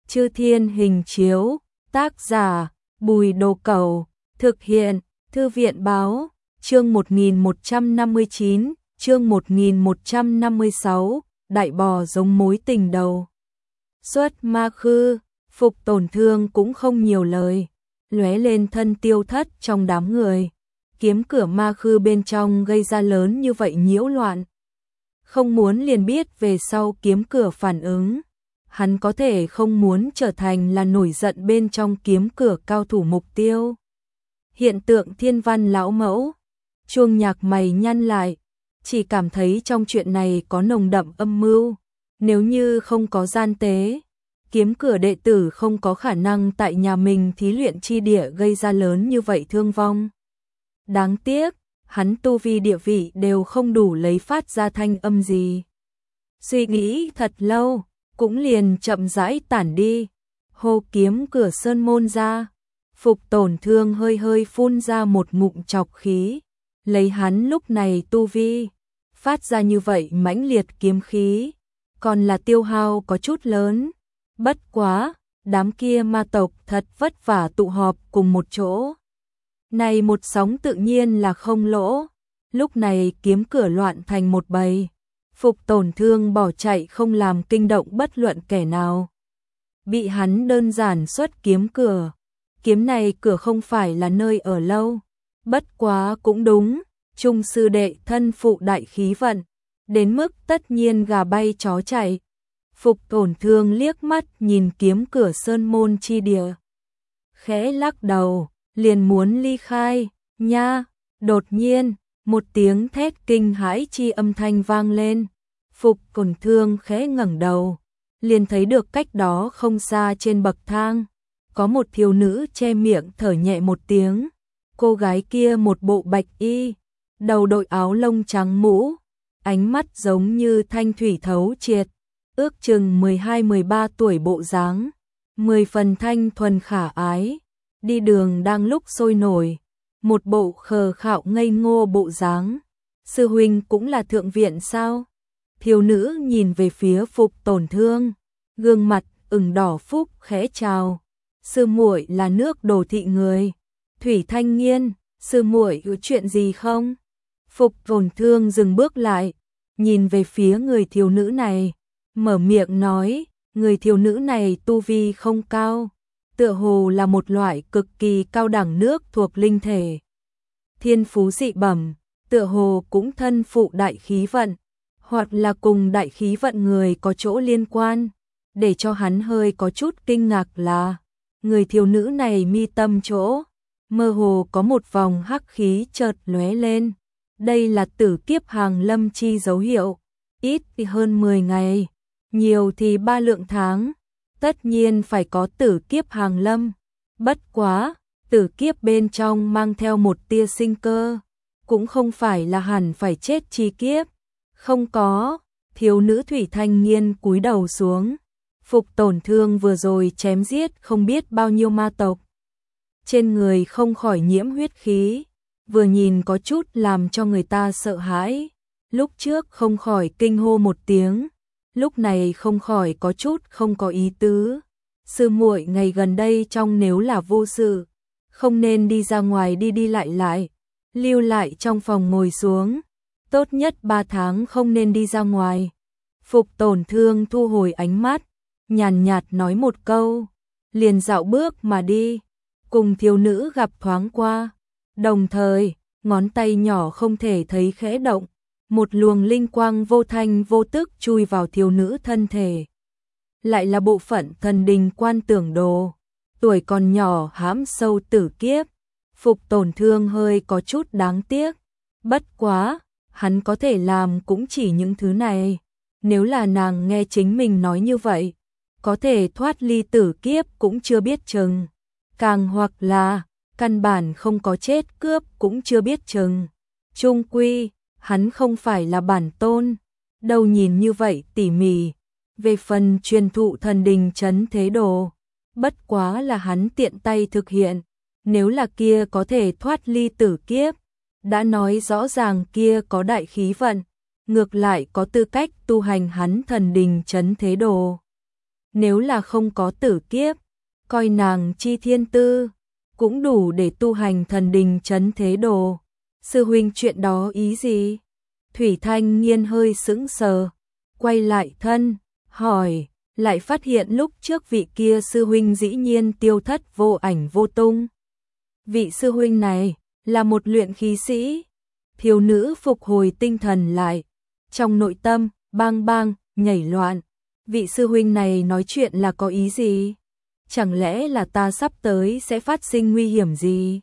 Chư Thiên Hình Chiếu, tác giả, Bùi Đồ Cẩu, thực hiện, Thư viện Báo, chương 1159, chương 1156, đại bò giống mối tình đầu. Xuất ma khư, Phục Tổn Thương cũng không nhiều lời, lóe lên thân tiêu thất trong đám người. Kiếm cửa ma khư bên trong gây ra lớn như vậy nhiễu loạn. Không muốn liền biết về sau kiếm cửa phản ứng. Hắn có thể không muốn trở thành là nổi giận bên trong kiếm cửa cao thủ mục tiêu. Hiện tượng thiên văn lão mẫu. Chuông Nhạc mày nhăn lại, chỉ cảm thấy trong chuyện này có nồng đậm âm mưu. Nếu như không có gian tế, kiếm cửa đệ tử không có khả năng tại nhà mình thí luyện chi địa gây ra lớn như vậy thương vong. Đáng tiếc, hắn tu vi địa vị đều không đủ lấy phát ra thanh âm gì. Suy nghĩ thật lâu, cũng liền chậm rãi tản đi. Hô kiếm cửa sơn môn ra. Phục Tổn Thương hơi hơi phun ra một ngụm trọc khí. Lấy hắn lúc này tu vi, phát ra như vậy mãnh liệt kiếm khí, còn là tiêu hao có chút lớn. Bất quá, đám kia ma tộc thật vất vả tụ họp cùng một chỗ. Này một sóng tự nhiên là không lỗ. Lúc này kiếm cửa loạn thành một bầy. Phục Tổn Thương bỏ chạy không làm kinh động bất luận kẻ nào. Bị hắn đơn giản xuất kiếm cửa. Kiếm này cửa không phải là nơi ở lâu. Bất quá cũng đúng, trung sư đệ thân phụ đại khí vận, đến mức tất nhiên gà bay chó chạy. Phục Tổn Thương liếc mắt nhìn kiếm cửa sơn môn chi địa. Khẽ lắc đầu, liền muốn ly khai, nha, đột nhiên, một tiếng thét kinh hãi chi âm thanh vang lên. Phục Tổn Thương khẽ ngẩng đầu, liền thấy được cách đó không xa trên bậc thang, có một thiếu nữ che miệng thở nhẹ một tiếng. Cô gái kia một bộ bạch y, đầu đội áo lông trắng mũ, ánh mắt giống như thanh thủy thấu triệt, ước chừng 12-13 tuổi bộ dáng, 10 phần thanh thuần khả ái, đi đường đang lúc sôi nổi, một bộ khờ khạo ngây ngô bộ dáng. Sư huynh cũng là thượng viện sao? Thiếu nữ nhìn về phía Phục Tổn Thương, gương mặt ửng đỏ phúc khẽ chào. Sư muội là nước Đồ thị người. Thủy Thanh Nghiên, sư muội có chuyện gì không? Phục Tổn Thương dừng bước lại, nhìn về phía người thiếu nữ này, mở miệng nói, người thiếu nữ này tu vi không cao, tựa hồ là một loại cực kỳ cao đẳng nước thuộc linh thể. Thiên phú dị bẩm, tựa hồ cũng thân phụ đại khí vận, hoặc là cùng đại khí vận người có chỗ liên quan. Để cho hắn hơi có chút kinh ngạc là, người thiếu nữ này mi tâm chỗ mơ hồ có một vòng hắc khí chợt lóe lên. Đây là tử kiếp hàng lâm chi dấu hiệu. Ít thì hơn 10 ngày, nhiều thì 3 lượng tháng. Tất nhiên phải có tử kiếp hàng lâm. Bất quá, tử kiếp bên trong mang theo một tia sinh cơ, cũng không phải là hẳn phải chết chi kiếp. Không có, thiếu nữ Thủy Thanh Nghiên cúi đầu xuống. Phục Tổn Thương vừa rồi chém giết không biết bao nhiêu ma tộc. Trên người không khỏi nhiễm huyết khí, vừa nhìn có chút làm cho người ta sợ hãi. Lúc trước không khỏi kinh hô một tiếng, lúc này không khỏi có chút không có ý tứ. Sư muội ngày gần đây trong nếu là vô sự, không nên đi ra ngoài đi đi lại lại, lưu lại trong phòng ngồi xuống. Tốt nhất 3 tháng không nên đi ra ngoài. Phục Tổn Thương thu hồi ánh mắt, nhàn nhạt nói một câu, liền dạo bước mà đi, cùng thiếu nữ gặp thoáng qua. Đồng thời, ngón tay nhỏ không thể thấy khẽ động, một luồng linh quang vô thanh vô tức chui vào thiếu nữ thân thể. Lại là bộ phận thần đình quan tưởng đồ, tuổi còn nhỏ hãm sâu tử kiếp. Phục Tổn Thương hơi có chút đáng tiếc, bất quá, hắn có thể làm cũng chỉ những thứ này. Nếu là nàng nghe chính mình nói như vậy, có thể thoát ly tử kiếp cũng chưa biết chừng. Càng hoặc là, căn bản không có chết cướp cũng chưa biết chừng. Chung quy, hắn không phải là bản tôn. Đâu nhìn như vậy tỉ mỉ. Về phần truyền thụ thần đình trấn thế đồ, bất quá là hắn tiện tay thực hiện. Nếu là kia có thể thoát ly tử kiếp, đã nói rõ ràng kia có đại khí vận, ngược lại có tư cách tu hành hắn thần đình trấn thế đồ. nếu là không có tử kiếp, coi nàng chi thiên tư, cũng đủ để tu hành thần đình trấn thế đồ. Sư huynh chuyện đó ý gì? Thủy Thanh Nghiên hơi sững sờ, quay lại thân, hỏi, lại phát hiện lúc trước vị kia sư huynh dĩ nhiên tiêu thất vô ảnh vô tung. Vị sư huynh này là một luyện khí sĩ. Thiếu nữ phục hồi tinh thần lại, trong nội tâm bang bang nhảy loạn. Vị sư huynh này nói chuyện là có ý gì? Chẳng lẽ là ta sắp tới sẽ phát sinh nguy hiểm gì?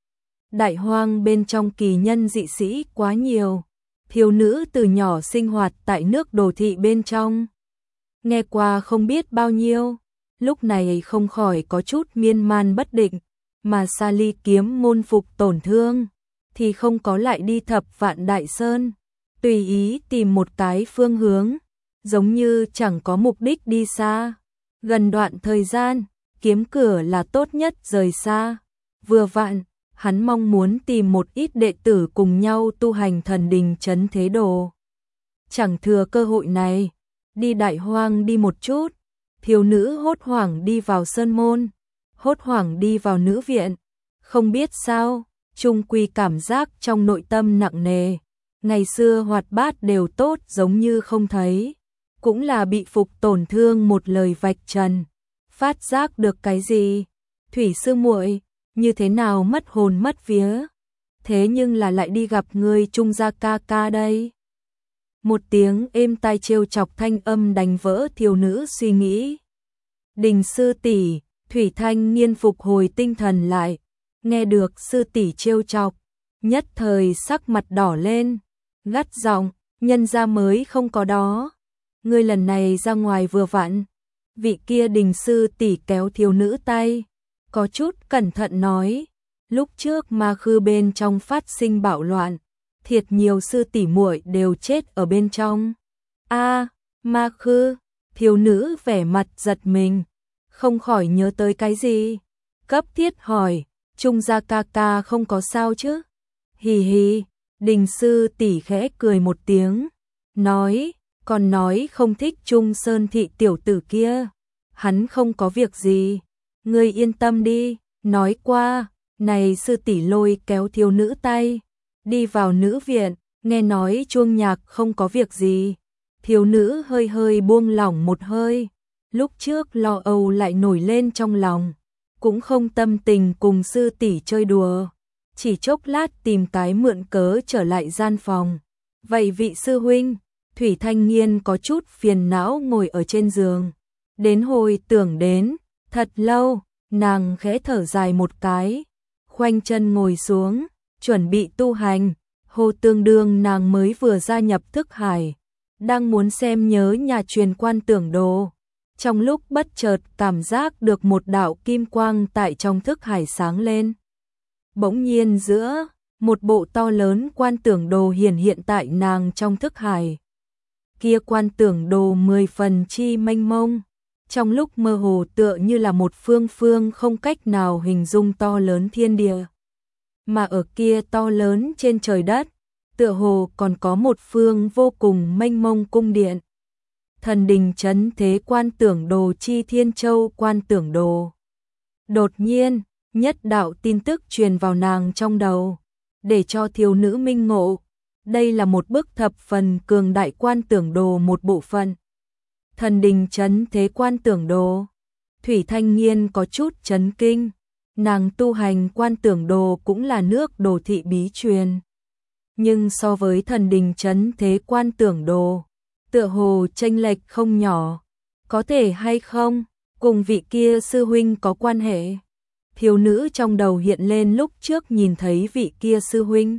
Đại hoang bên trong kỳ nhân dị sĩ quá nhiều. Thiếu nữ từ nhỏ sinh hoạt tại nước đồ thị bên trong, nghe qua không biết bao nhiêu, lúc này không khỏi có chút miên man bất định, mà Sa Ly kiếm môn phục tổn thương, thì không có lại đi Thập Vạn Đại Sơn, tùy ý tìm một cái phương hướng, giống như chẳng có mục đích đi xa. Gần đoạn thời gian, kiếm cửa là tốt nhất rời xa, vừa vặn, hắn mong muốn tìm một ít đệ tử cùng nhau tu hành thần đình trấn thế đồ. Chẳng thừa cơ hội này, đi đại hoang đi một chút, thiếu nữ hốt hoảng đi vào sơn môn, hốt hoảng đi vào nữ viện, không biết sao, chung quy cảm giác trong nội tâm nặng nề, ngày xưa hoạt bát đều tốt giống như không thấy, cũng là bị phục tổn thương một lời vạch trần, phát giác được cái gì? Thủy sư muội, như thế nào mất hồn mất vía, thế nhưng là lại đi gặp người Trung gia ca ca đây. Một tiếng êm tai trêu chọc thanh âm đánh vỡ thiếu nữ suy nghĩ. Đình sư tỷ, Thủy Thanh Nghiên phục hồi tinh thần lại, nghe được sư tỷ trêu chọc, nhất thời sắc mặt đỏ lên, gắt giọng, nhân gia mới không có đó, ngươi lần này ra ngoài vừa vặn. Vị kia Đình sư tỷ kéo thiếu nữ tay, có chút cẩn thận nói, lúc trước ma khư bên trong phát sinh bạo loạn, thiệt nhiều sư tỷ muội đều chết ở bên trong. A, ma khư, thiếu nữ vẻ mặt giật mình, không khỏi nhớ tới cái gì, cấp thiết hỏi, Trung gia ca ca không có sao chứ? Hì hì, Đình sư tỷ khẽ cười một tiếng, nói, còn nói không thích Trung Sơn thị tiểu tử kia, hắn không có việc gì, ngươi yên tâm đi, nói qua, này sư tỷ lôi kéo thiếu nữ tay, đi vào nữ viện, nghe nói chuông nhạc không có việc gì, thiếu nữ hơi hơi buông lỏng một hơi, lúc trước lo âu lại nổi lên trong lòng, cũng không tâm tình cùng sư tỷ chơi đùa, chỉ chốc lát tìm cái mượn cớ trở lại gian phòng. Vậy vị sư huynh, Thủy Thanh Nghiên có chút phiền não ngồi ở trên giường, đến hồi tưởng đến, thật lâu, nàng khẽ thở dài một cái, khoanh chân ngồi xuống, chuẩn bị tu hành, hồ tương đương nàng mới vừa gia nhập thức hải, đang muốn xem nhớ nhà truyền quan tưởng đồ. Trong lúc bất chợt cảm giác được một đạo kim quang tại trong thức hải sáng lên. Bỗng nhiên giữa, một bộ to lớn quan tưởng đồ hiện tại nàng trong thức hải. Kia quan tưởng đồ 10 phần chi mênh mông, trong lúc mơ hồ tựa như là một phương phương không cách nào hình dung to lớn thiên địa. Mà ở kia to lớn trên trời đất, tựa hồ còn có một phương vô cùng mênh mông cung điện. Thần đình trấn thế quan tưởng đồ chi Thiên Châu quan tưởng đồ. Đột nhiên, nhất đạo tin tức truyền vào nàng trong đầu, để cho thiếu nữ minh ngộ. Đây là một bức thập phần cường đại quan tưởng đồ một bộ phận. Thần đình trấn thế quan tưởng đồ. Thủy Thanh Nghiên có chút chấn kinh. Nàng tu hành quan tưởng đồ cũng là nước đồ thị bí truyền. Nhưng so với thần đình trấn thế quan tưởng đồ, tựa hồ chênh lệch không nhỏ. Có thể hay không, cùng vị kia sư huynh có quan hệ? Thiếu nữ trong đầu hiện lên lúc trước nhìn thấy vị kia sư huynh.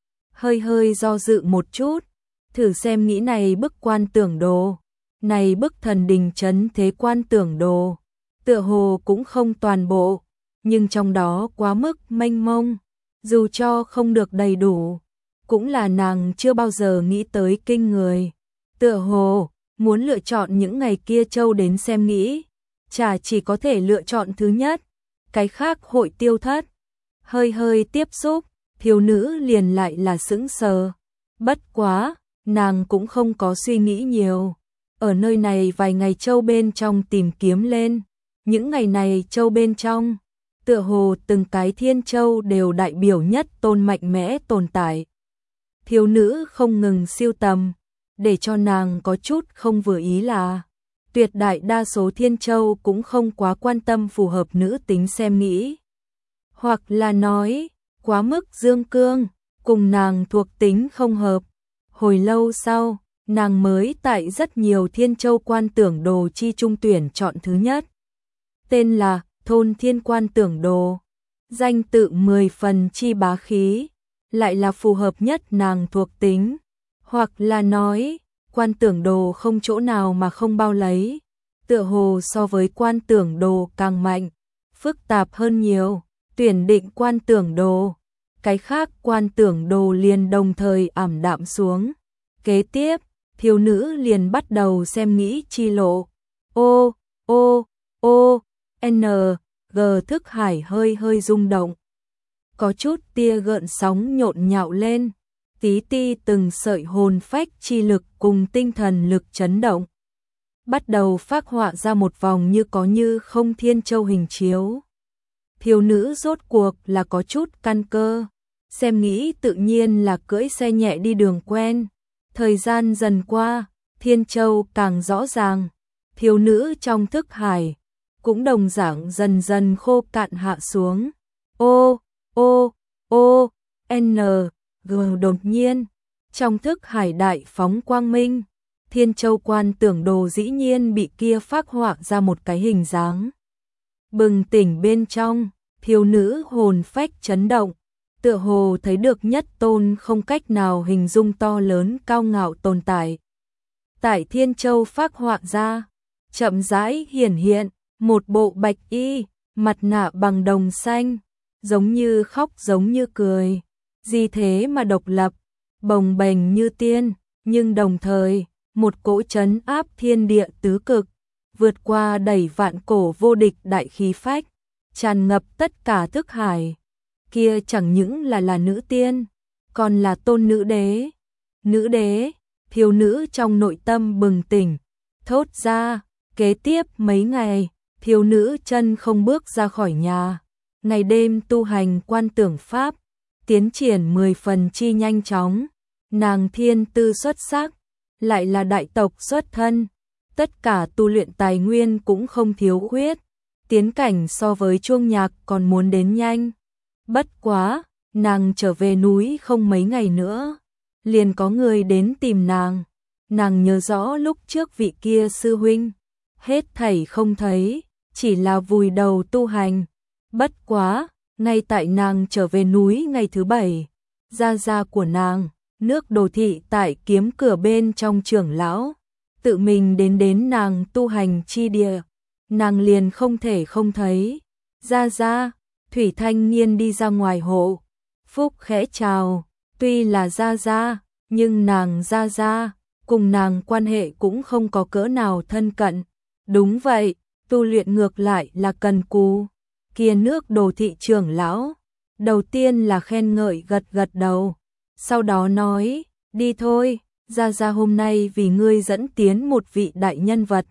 Hơi hơi do dự một chút, thử xem nghĩ này bức quan tưởng đồ, này bức thần đình trấn thế quan tưởng đồ, tựa hồ cũng không toàn bộ, nhưng trong đó quá mức mênh mông, dù cho không được đầy đủ, cũng là nàng chưa bao giờ nghĩ tới kinh người. Tựa hồ, muốn lựa chọn những ngày kia châu đến xem nghĩ, chả chỉ có thể lựa chọn thứ nhất, cái khác hội tiêu thất. Hơi hơi tiếp xúc, thiếu nữ liền lại là sững sờ. Bất quá, nàng cũng không có suy nghĩ nhiều. ở nơi này vài ngày Châu bên trong tìm kiếm lên. Những ngày này Châu bên trong, tựa hồ từng cái Thiên Châu đều đại biểu nhất tôn mạnh mẽ tồn tại. Thiếu nữ không ngừng siêu tầm, để cho nàng có chút không vừa ý là tuyệt đại đa số Thiên Châu cũng không quá quan tâm phù hợp nữ tính xem nghĩ. Hoặc là nói, quá mức dương cương, cùng nàng thuộc tính không hợp. Hồi lâu sau, nàng mới tại rất nhiều Thiên Châu quan tưởng đồ chi trung tuyển chọn thứ nhất. Tên là Thôn Thiên Quan Tưởng Đồ. Danh tự 10 phần chi bá khí, lại là phù hợp nhất nàng thuộc tính. Hoặc là nói, quan tưởng đồ không chỗ nào mà không bao lấy. Tựa hồ so với quan tưởng đồ càng mạnh, phức tạp hơn nhiều. Tuyển định quan tưởng đồ, cái khác quan tưởng đồ liền đồng thời ảm đạm xuống. Kế tiếp, thiếu nữ liền bắt đầu xem nghĩ chi lộ. N, G thức hải hơi hơi rung động. Có chút tia gợn sóng nhộn nhạo lên, tí ti từng sợi hồn phách chi lực cùng tinh thần lực chấn động. Bắt đầu phác họa ra một vòng như có như không Thiên Châu hình chiếu. Thiếu nữ rốt cuộc là có chút căn cơ, xem nghĩ tự nhiên là cưỡi xe nhẹ đi đường quen. Thời gian dần qua, Thiên Châu càng rõ ràng, thiếu nữ trong thức hải cũng đồng dạng dần dần khô cạn hạ xuống. N, G đột nhiên, trong thức hải đại phóng quang minh, Thiên Châu quan tưởng đồ dĩ nhiên bị kia phác họa ra một cái hình dáng. Bừng tỉnh bên trong, thiếu nữ hồn phách chấn động, tựa hồ thấy được nhất tôn không cách nào hình dung to lớn cao ngạo tồn tại. Tại Thiên Châu phác họa ra, chậm rãi hiển hiện, một bộ bạch y, mặt nạ bằng đồng xanh, giống như khóc giống như cười, gì thế mà độc lập, bồng bềnh như tiên, nhưng đồng thời, một cỗ trấn áp thiên địa tứ cực, vượt qua đẩy vạn cổ vô địch đại khí phách, tràn ngập tất cả thức hải. Kia chẳng những là nữ tiên, còn là tôn nữ đế. Nữ đế, thiếu nữ trong nội tâm bừng tỉnh, thốt ra. Kế tiếp mấy ngày, thiếu nữ chân không bước ra khỏi nhà, ngày đêm tu hành quan tưởng pháp, tiến triển 10 phần chi nhanh chóng. Nàng thiên tư xuất sắc, lại là đại tộc xuất thân, tất cả tu luyện tài nguyên cũng không thiếu khuyết, tiến cảnh so với Chuông Nhạc còn muốn đến nhanh. Bất quá, nàng trở về núi không mấy ngày nữa, liền có người đến tìm nàng. Nàng nhớ rõ lúc trước vị kia sư huynh, hết thảy không thấy, chỉ là vùi đầu tu hành. Bất quá, ngay tại nàng trở về núi ngày thứ 7, gia gia của nàng, nước Đồ Thị tại kiếm cửa bên trong trưởng lão, tự mình đến nàng tu hành chi địa, nàng liền không thể không thấy. Gia gia, Thủy Thanh Niên đi ra ngoài hộ, Phúc khẽ chào, tuy là gia gia, nhưng nàng gia gia, cùng nàng quan hệ cũng không có cỡ nào thân cận. Đúng vậy, tu luyện ngược lại là cần cù. Kia nước Đồ Thị trưởng lão, đầu tiên là khen ngợi gật gật đầu, sau đó nói, đi thôi, gia gia hôm nay vì ngươi dẫn tiến một vị đại nhân vật.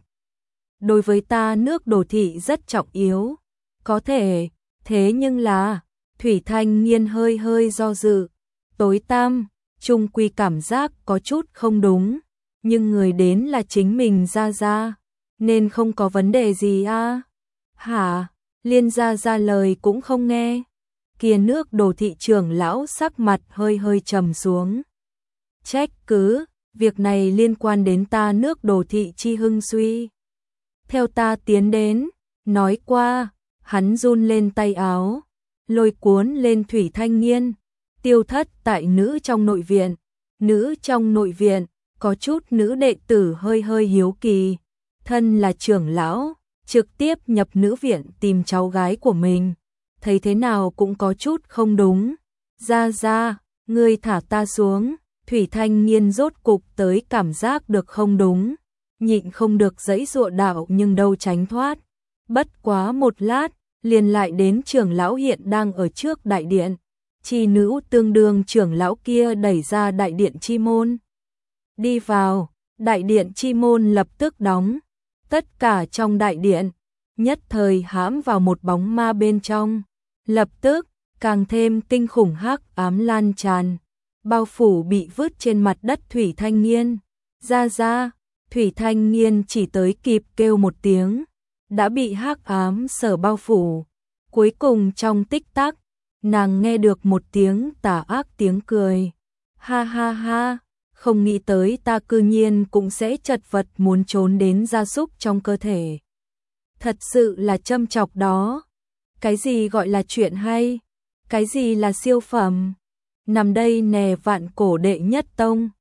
Đối với ta nước Đồ Thị rất trọng yếu, có thể, thế nhưng là, Thủy Thanh Niên hơi hơi do dự, tối tăm, chung quy cảm giác có chút không đúng, nhưng người đến là chính mình gia gia, nên không có vấn đề gì à? Hả? Liên gia gia lời cũng không nghe. Kia nước Đồ Thị trưởng lão sắc mặt hơi hơi trầm xuống. Trách cứ, việc này liên quan đến ta nước Đồ Thị chi hưng suy. Theo ta tiến đến, nói qua, hắn run lên tay áo, lôi cuốn lên Thủy Thanh Niên, tiêu thất tại nữ trong nội viện. Nữ trong nội viện, có chút nữ đệ tử hơi hơi hiếu kỳ, thân là trưởng lão, trực tiếp nhập nữ viện tìm cháu gái của mình, thấy thế nào cũng có chút không đúng. Gia gia, ngươi thả ta xuống. Thủy Thanh Niên rốt cục tới cảm giác được không đúng, nhịn không được giãy giụa đạo nhưng đâu tránh thoát. Bất quá một lát, liền lại đến trưởng lão hiện đang ở trước đại điện. Chi nữ tương đương trưởng lão kia đẩy ra đại điện chi môn. Đi vào, Đại điện chi môn lập tức đóng, tất cả trong đại điện nhất thời hãm vào một bóng ma bên trong, lập tức càng thêm kinh khủng hắc ám lan tràn, bao phủ bị vứt trên mặt đất Thủy Thanh Nghiên. Ra, Thủy Thanh Nghiên chỉ tới kịp kêu một tiếng, đã bị hắc ám sở bao phủ. Cuối cùng trong tích tắc, nàng nghe được một tiếng tà ác tiếng cười. Ha ha ha, không nghĩ tới ta cư nhiên cũng sẽ chật vật muốn trốn đến gia súc trong cơ thể. Thật sự là châm chọc đó. Cái gì gọi là chuyện hay? Cái gì là siêu phẩm? Nằm đây nè vạn cổ đệ nhất tông.